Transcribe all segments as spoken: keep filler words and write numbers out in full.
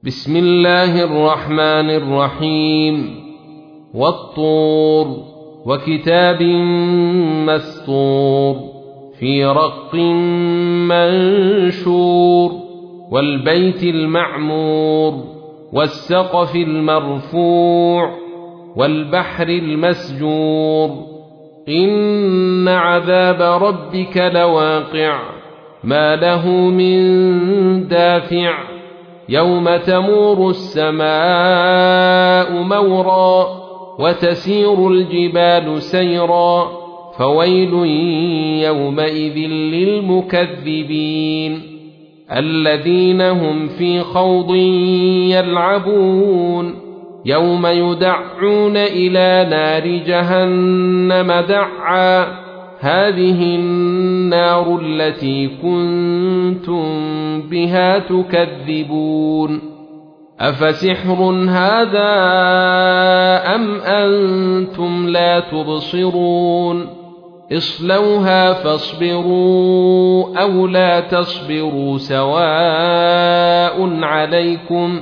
بسم الله الرحمن الرحيم والطور وكتاب مسطور في رق منشور والبيت المعمور والسقف المرفوع والبحر المسجور إن عذاب ربك لواقع ما له من دافع يوم تمور السماء مورا وتسير الجبال سيرا فويل يومئذ للمكذبين الذين هم في خوض يلعبون يوم يدعون إلى نار جهنم دعا هذه النار التي كنتم بها تكذبون أفسحر هذا أم أنتم لا تبصرون اصلوها فاصبروا أو لا تصبروا سواء عليكم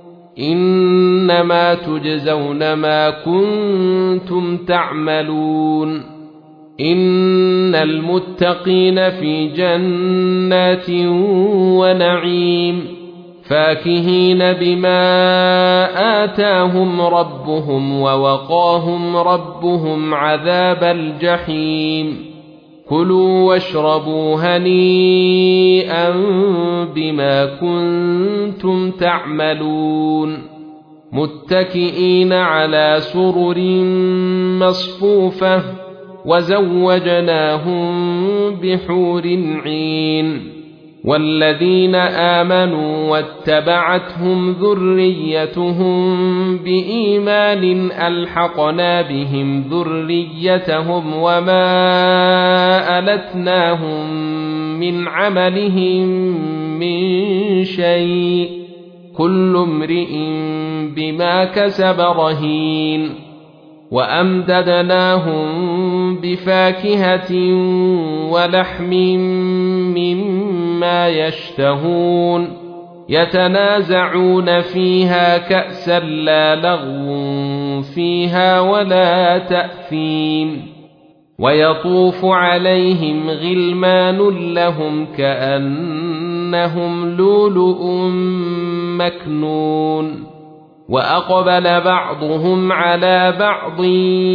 إنما تجزون ما كنتم تعملون إن المتقين في جنات ونعيم فاكهين بما آتاهم ربهم ووقاهم ربهم عذاب الجحيم كلوا واشربوا هنيئا بما كنتم تعملون متكئين على سرر مصفوفة وزوجناهم بحور عين والذين آمنوا واتبعتهم ذريتهم بإيمان ألحقنا بهم ذريتهم وما ألتناهم من عملهم من شيء كل امرئ بما كسب رهين وأمددناهم بفاكهة ولحم مما يشتهون يتنازعون فيها كأسا لا لغو فيها ولا تأثيم ويطوف عليهم غلمان لهم كأنهم لؤلؤ مكنون وأقبل بعضهم على بعض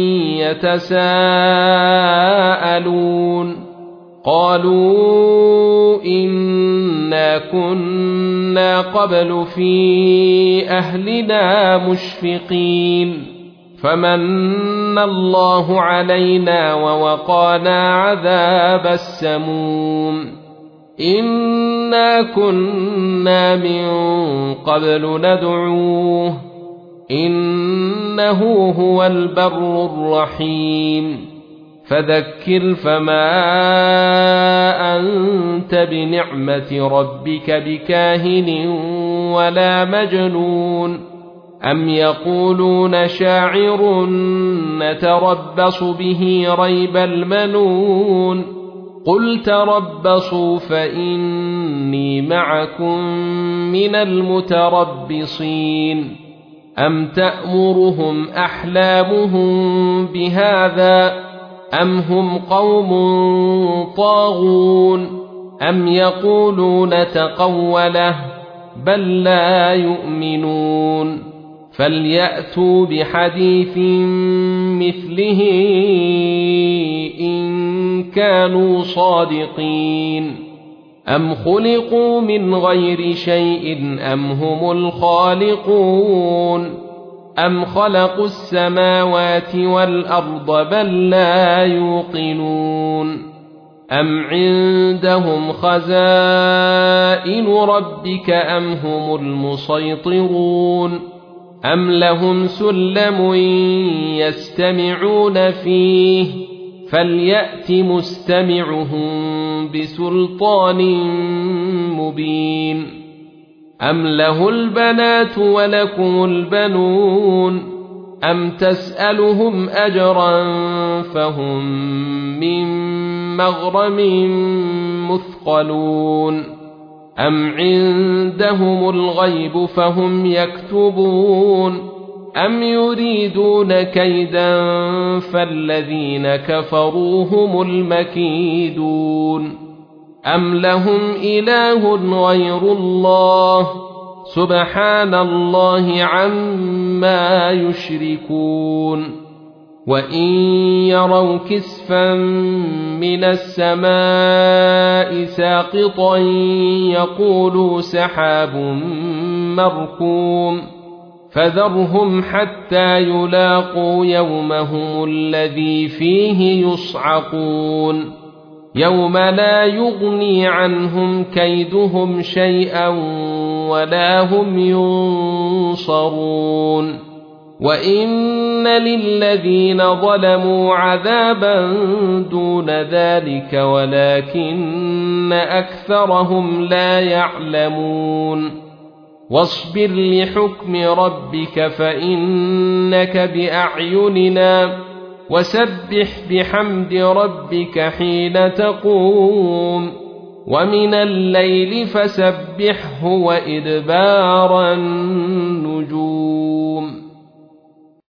يتساءلون قالوا إنا كنا قبل في أهلنا مشفقين فمن الله علينا ووقانا عذاب السموم إنا كنا من قبل ندعوه إنه هو البر الرحيم فذكر فما أنت بنعمة ربك بكاهن ولا مجنون أم يقولون شاعر نتربص به ريب المنون قل تربصوا فإني معكم من المتربصين أم تأمرهم أحلامهم بهذا أم هم قوم طاغون أم يقولون تقوله بل لا يؤمنون فليأتوا بحديث مثله إن كانوا صادقين أم خلقوا من غير شيء أم هم الخالقون أم خلقوا السماوات والأرض بل لا يوقنون أم عندهم خزائن ربك أم هم المسيطرون أم لهم سلم يستمعون فيه فليأت مستمعهم بسلطان مبين أم له البنات ولكم البنون أم تسألهم أجرا فهم من مغرم مثقلون أم عندهم الغيب فهم يكتبون أم يريدون كيدا فالذين كفروا هم المكيدون أم لهم إله غير الله سبحان الله عما يشركون وإن يروا كسفا من السماء ساقطا يقولوا سحاب مركوم فذرهم حتى يلاقوا يومهم الذي فيه يصعقون يوم لا يغني عنهم كيدهم شيئا ولا هم ينصرون وإن للذين ظلموا عذابا دون ذلك ولكن أكثرهم لا يعلمون واصبر لحكم ربك فإنك بأعيننا وسبح بحمد ربك حين تقوم ومن الليل فسبحه وإدبار النجوم